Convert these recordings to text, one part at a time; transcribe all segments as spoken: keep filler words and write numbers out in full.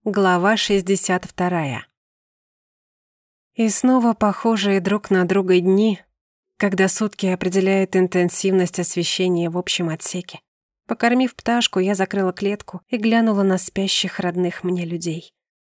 Глава шестьдесят вторая. И снова похожие друг на друга дни, когда сутки определяют интенсивность освещения в общем отсеке. Покормив пташку, я закрыла клетку и глянула на спящих родных мне людей.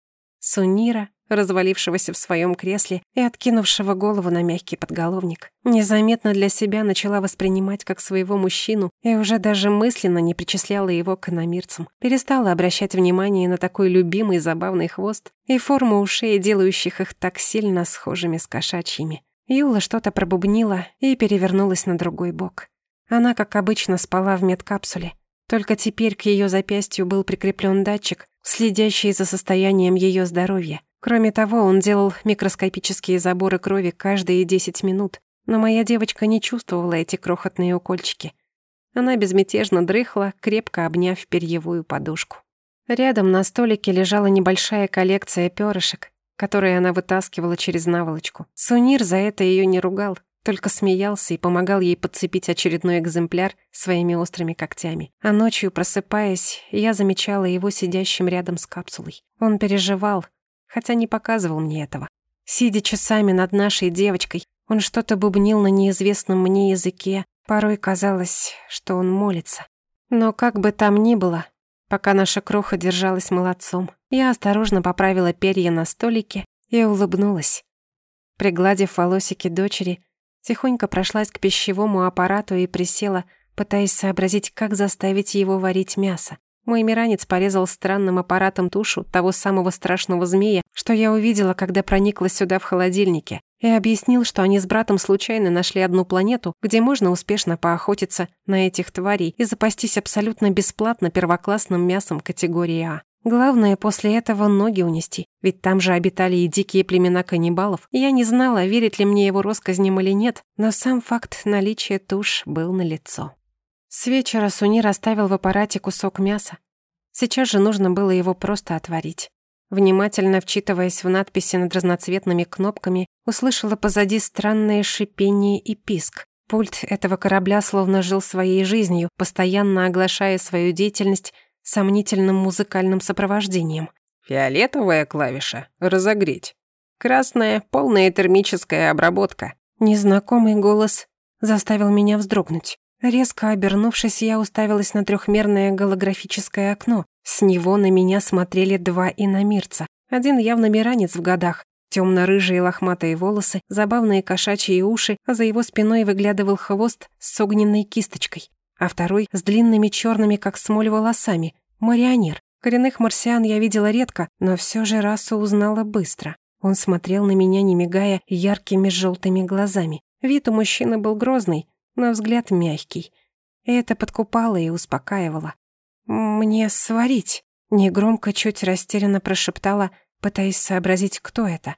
Сунира, развалившегося в своем кресле и откинувшего голову на мягкий подголовник, незаметно для себя начала воспринимать как своего мужчину и уже даже мысленно не причисляла его к иномирцам, перестала обращать внимание на такой любимый забавный хвост и форму ушей, делающих их так сильно схожими с кошачьими. Юла что-то пробубнила и перевернулась на другой бок. Она, как обычно, спала в медкапсуле. Только теперь к ее запястью был прикреплен датчик, следящий за состоянием ее здоровья. Кроме того, он делал микроскопические заборы крови каждые десять минут, но моя девочка не чувствовала эти крохотные укольчики. Она безмятежно дрыхла, крепко обняв перьевую подушку. Рядом на столике лежала небольшая коллекция пёрышек, которые она вытаскивала через наволочку. Сунир за это ее не ругал, только смеялся и помогал ей подцепить очередной экземпляр своими острыми когтями. А ночью, просыпаясь, я замечала его сидящим рядом с капсулой. Он переживал, хотя не показывал мне этого. Сидя часами над нашей девочкой, он что-то бубнил на неизвестном мне языке. Порой казалось, что он молится. Но как бы там ни было, пока наша кроха держалась молодцом, я осторожно поправила перья на столике и улыбнулась. Пригладив волосики дочери, тихонько прошлась к пищевому аппарату и присела, пытаясь сообразить, как заставить его варить мясо. Мой миранец порезал странным аппаратом тушу того самого страшного змея, что я увидела, когда проникла сюда в холодильнике, и объяснил, что они с братом случайно нашли одну планету, где можно успешно поохотиться на этих тварей и запастись абсолютно бесплатно первоклассным мясом категории А. Главное, после этого ноги унести, ведь там же обитали и дикие племена каннибалов. Я не знала, верит ли мне его россказням или нет, но сам факт наличия туш был налицо. С вечера Сунир оставил в аппарате кусок мяса. Сейчас же нужно было его просто отварить. Внимательно вчитываясь в надписи над разноцветными кнопками, услышала позади странное шипение и писк. Пульт этого корабля словно жил своей жизнью, постоянно оглашая свою деятельность сомнительным музыкальным сопровождением. Фиолетовая клавиша — разогреть. Красная — полная термическая обработка. Незнакомый голос заставил меня вздрогнуть. Резко обернувшись, я уставилась на трехмерное голографическое окно. С него на меня смотрели два иномирца. Один явно миранец в годах, темно-рыжие лохматые волосы, забавные кошачьи уши, а за его спиной выглядывал хвост с огненной кисточкой. А второй с длинными черными, как смоль, волосами. Марионер. Коренных марсиан я видела редко, но все же расу узнала быстро. Он смотрел на меня, не мигая, яркими желтыми глазами. Вид у мужчины был грозный, но взгляд мягкий. И это подкупало и успокаивало. «Мне сварить», — негромко, чуть растерянно прошептала, пытаясь сообразить, кто это.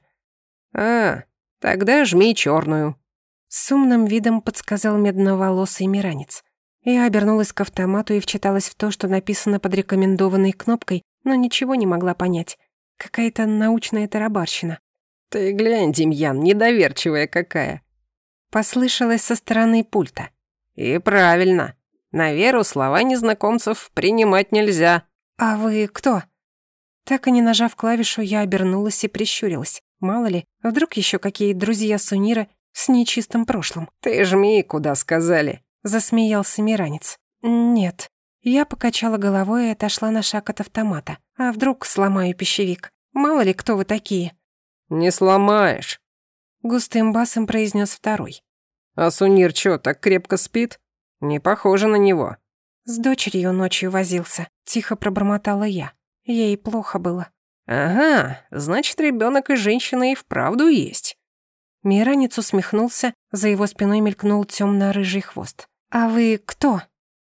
«А, тогда жми черную», — с умным видом подсказал медноволосый миранец. Я обернулась к автомату и вчиталась в то, что написано под рекомендованной кнопкой, но ничего не могла понять. Какая-то научная тарабарщина. «Ты глянь, Демьян, недоверчивая какая!» Послышалось со стороны пульта. «И правильно. На веру слова незнакомцев принимать нельзя». «А вы кто?» Так и не нажав клавишу, я обернулась и прищурилась. Мало ли, вдруг еще какие друзья Сунира с нечистым прошлым. «Ты жми, куда сказали», — засмеялся миранец. «Нет». Я покачала головой и отошла на шаг от автомата. А вдруг сломаю пищевик? Мало ли, кто вы такие. «Не сломаешь», — густым басом произнес второй. «А Сунир чё, так крепко спит? Не похоже на него». «С дочерью ночью возился», — тихо пробормотала я. Ей плохо было. «Ага, значит, ребенок и женщина и вправду есть». Миранец усмехнулся, за его спиной мелькнул темно-рыжий хвост. «А вы кто?»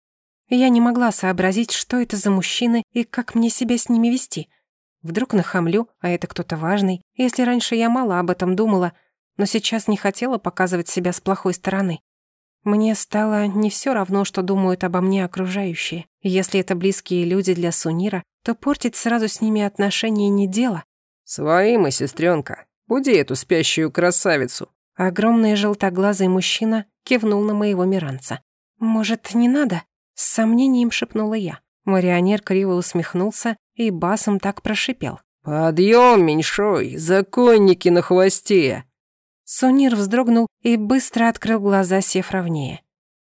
Я не могла сообразить, что это за мужчины и как мне себя с ними вести. Вдруг нахамлю, а это кто-то важный. Если раньше я мало об этом думала, но сейчас не хотела показывать себя с плохой стороны. Мне стало не все равно, что думают обо мне окружающие. Если это близкие люди для Сунира, то портить сразу с ними отношения не дело. «Свои мы, сестренка. Буди эту спящую красавицу». Огромный желтоглазый мужчина кивнул на моего миранца. «Может, не надо?» — с сомнением шепнула я. Марионер криво усмехнулся и басом так прошипел. «Подъем, меньшой, законники на хвосте!» Сунир вздрогнул и быстро открыл глаза, сев ровнее.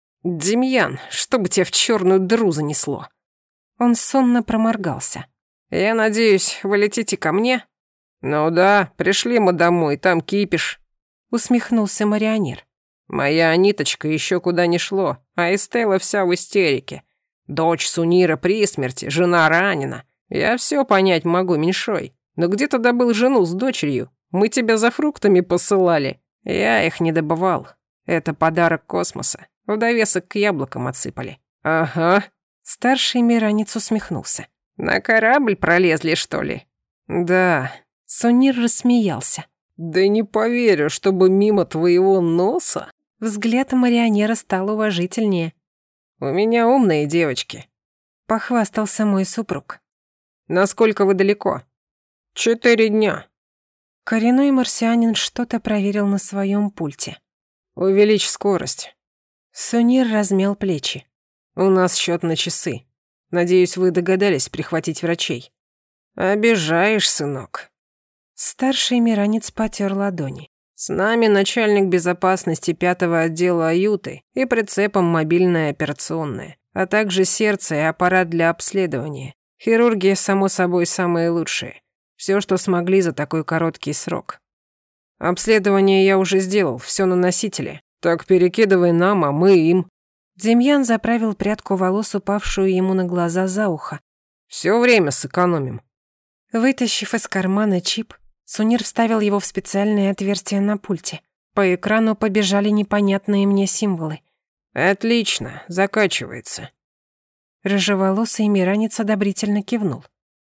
«Демьян, чтобы тебя в черную дыру занесло!» Он сонно проморгался. «Я надеюсь, вы летите ко мне?» «Ну да, пришли мы домой, там кипиш», — усмехнулся марионер. «Моя Аниточка еще куда не шло, а Эстелла вся в истерике. Дочь Сунира при смерти, жена ранена. Я все понять могу, меньшой. Но где ты добыл жену с дочерью? Мы тебя за фруктами посылали. Я их не добывал. Это подарок космоса. В довесок к яблокам отсыпали». «Ага». Старший миранец усмехнулся. «На корабль пролезли, что ли?» «Да». Сунир рассмеялся. «Да не поверю, чтобы мимо твоего носа...» Взгляд марионера стал уважительнее. «У меня умные девочки», — похвастался мой супруг. «Насколько вы далеко?» «Четыре дня». Коренной марсианин что-то проверил на своем пульте. «Увеличь скорость». Сунир размял плечи. «У нас счет на часы. Надеюсь, вы догадались прихватить врачей». «Обижаешь, сынок». Старший миранец потер ладони. «С нами начальник безопасности пятого отдела Аюты и прицепом мобильная операционная, а также сердце и аппарат для обследования. Хирурги, само собой, самые лучшие. Все, что смогли за такой короткий срок. Обследование я уже сделал, все на носителе. Так перекидывай нам, а мы им». Демьян заправил прядку волос, упавшую ему на глаза, за ухо. «Все время сэкономим». Вытащив из кармана чип, Сунир вставил его в специальное отверстие на пульте. По экрану побежали непонятные мне символы. «Отлично, закачивается». Рыжеволосый миранец одобрительно кивнул.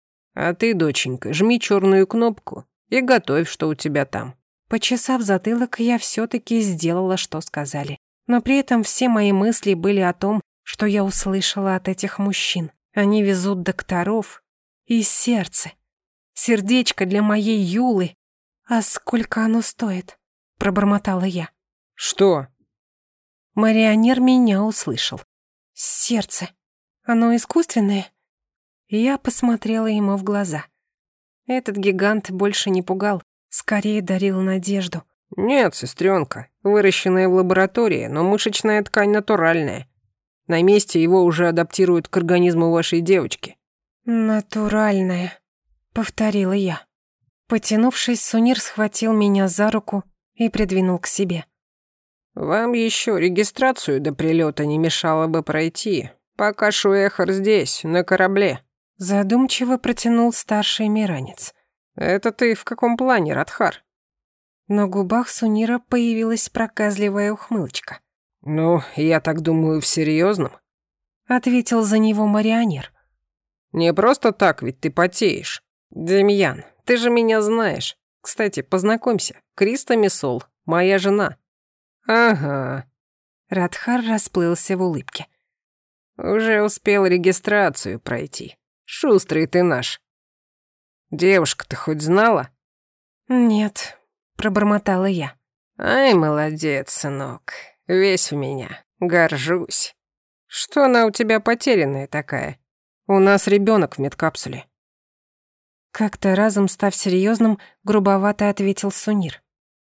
«А ты, доченька, жми черную кнопку и готовь, что у тебя там». Почесав затылок, я все-таки сделала, что сказали. Но при этом все мои мысли были о том, что я услышала от этих мужчин. Они везут докторов и сердце. Сердечко для моей Юлы. А сколько оно стоит? Пробормотала я. «Что?» Марионер меня услышал. Сердце. Оно искусственное? Я посмотрела ему в глаза. Этот гигант больше не пугал, скорее дарил надежду. «Нет, сестренка, выращенная в лаборатории, но мышечная ткань натуральная. На месте его уже адаптируют к организму вашей девочки». «Натуральная», — повторила я. Потянувшись, Сунир схватил меня за руку и придвинул к себе. «Вам еще регистрацию до прилета не мешало бы пройти, пока Шуэхар здесь, на корабле». Задумчиво протянул старший миранец. «Это ты в каком плане, Радхар?» На губах Сунира появилась проказливая ухмылочка. «Ну, я так думаю, в серьезном», — ответил за него марионер. «Не просто так, ведь ты потеешь. Демьян, ты же меня знаешь. Кстати, познакомься, Криста Мисол, моя жена». «Ага». Радхар расплылся в улыбке. «Уже успел регистрацию пройти. Шустрый ты наш. Девушка-то хоть знала?» «Нет», — пробормотала я. «Ай, молодец, сынок. Весь в меня. Горжусь. Что она у тебя потерянная такая? У нас ребенок в медкапсуле». Как-то разом, став серьезным, грубовато ответил Сунир.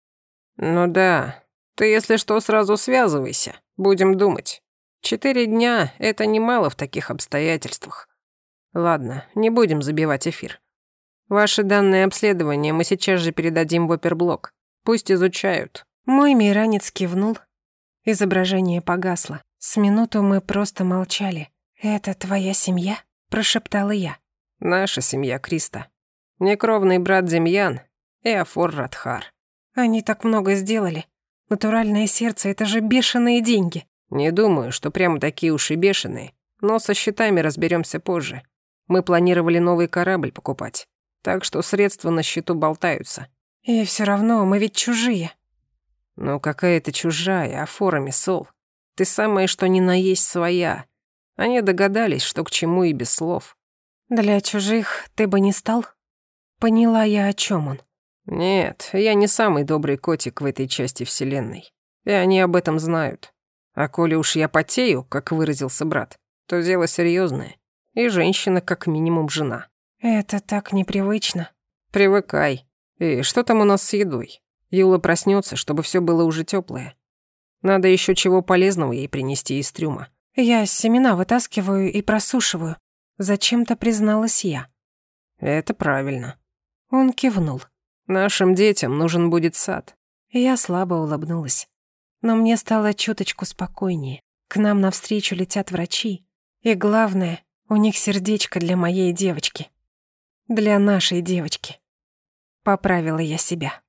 «Ну да. Ты, если что, сразу связывайся. Будем думать. Четыре дня — это немало в таких обстоятельствах. Ладно, не будем забивать эфир. Ваши данные обследования мы сейчас же передадим в оперблок. Пусть изучают». Мой миранец кивнул. Изображение погасло. С минуту мы просто молчали. «Это твоя семья?» – прошептала я. «Наша семья, Криста. Некровный брат Демьян и Афор Радхар». «Они так много сделали. Натуральное сердце – это же бешеные деньги». «Не думаю, что прямо такие уж и бешеные. Но со счетами разберемся позже. Мы планировали новый корабль покупать. Так что средства на счету болтаются». «И все равно мы ведь чужие». «Ну какая ты чужая, Афора Мисол. Ты самая что ни на есть своя. Они догадались, что к чему и без слов». «Для чужих ты бы не стал?» Поняла я, о чем он. «Нет, я не самый добрый котик в этой части вселенной. И они об этом знают. А коли уж я потею, как выразился брат, то дело серьезное. И женщина, как минимум, жена. Это так непривычно. Привыкай. И что там у нас с едой? Юла проснется, чтобы все было уже теплое. Надо еще чего полезного ей принести из трюма. Я семена вытаскиваю и просушиваю. Зачем-то призналась я. Это правильно. Он кивнул. Нашим детям нужен будет сад. Я слабо улыбнулась. Но мне стало чуточку спокойнее. К нам навстречу летят врачи. И главное, у них сердечко для моей девочки. Для нашей девочки. Поправила я себя.